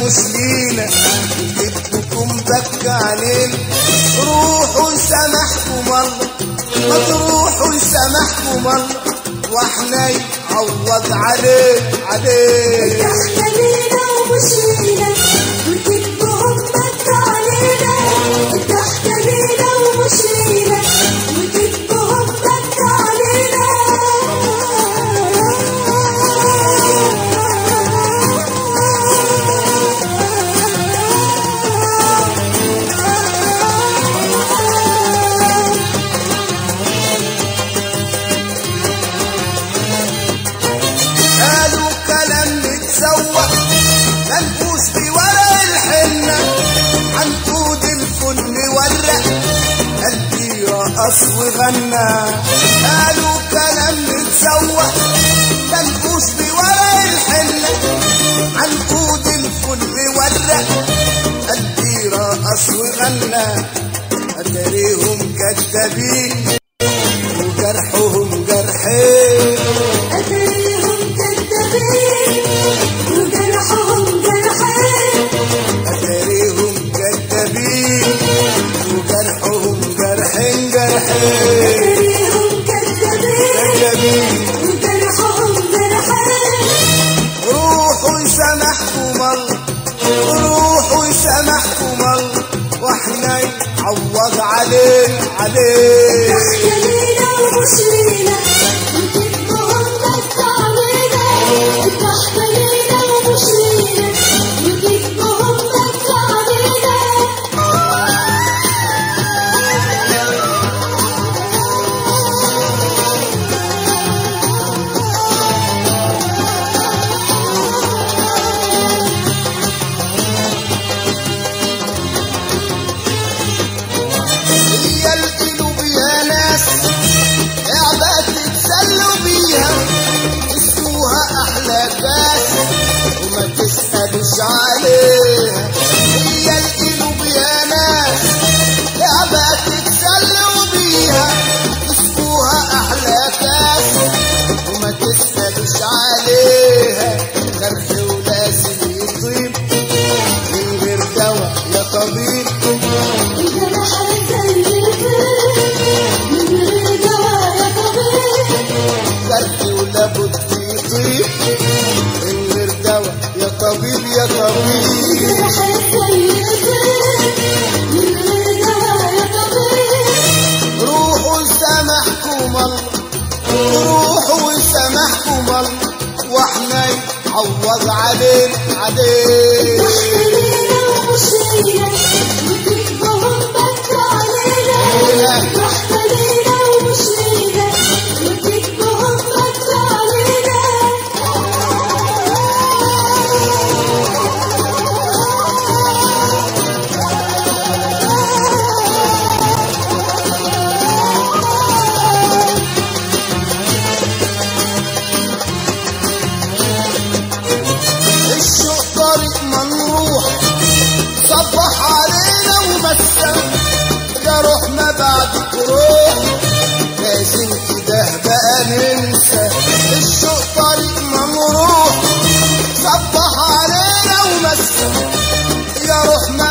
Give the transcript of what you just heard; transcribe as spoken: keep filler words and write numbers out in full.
ومش لينا، جدكم بكى علينا. روحوا يسامحكم الله، ما تروحوا يسامحكم الله، واحنا يعوض عليه عليه. احنا لينا ومش لينا، وجدكم بكى علينا. احنا لينا ومش لينا، وجدكم بكى علينا. قالوا كلام متسوق منقوش بورق الحنة، عنقود الفل ورق قلبي رقص وغنى. قالوا كلام متسوق منقوش بورق الحنة، عنقود الفل ورق قلبي رقص وغنى. أتاريهم كدابين وجرحهم جرحين، أتاريهم كدابين وجرحهم جرحين. أتاريهم كدابين وجرحهم جرحين جرحين. أتاريهم كدابين كدابين وجرحهم جرحين. روحوا يسامحكم الله، روحوا يسامحكم الله، واحنا يعوض عليه عليه. احنا لينا ومش لينا، وجدكم بكى علينا. احنا لينا ومش لينا، وجدكم بكى علينا. هي القلوب يا ناس قاعدة تتسلوا بيها، اسموها أحلى كاس وما تسألوش عليها. هي القلوب يا ناس قاعدة تتسلوا بيها، اسموها أحلى كاس وما تسألوش عليها. جرح ولازم يطيب من غير دواء يا طبيب. الجرح زي الفل من غير دواء يا طبيب. جرح ولابد يطيب من غير دواء يا طبيب يا طبيب. الجرح زي الفل من غير دواء يا طبيب. روحوا يسامحكم الله، روحوا يسامحكم الله، واحنا يعوض علينا عليه. احنا لينا ومش لينا، وجدكم بكى علينا. احنا لينا ومش لينا، وجدكم بكى علينا. الشوق طريق ما نروح صبح علينا ومسا، جروح ما بعد روح لازم كده بقى ننسى. الشوق طريق ما نروح صبح علينا ومسا، جروح ما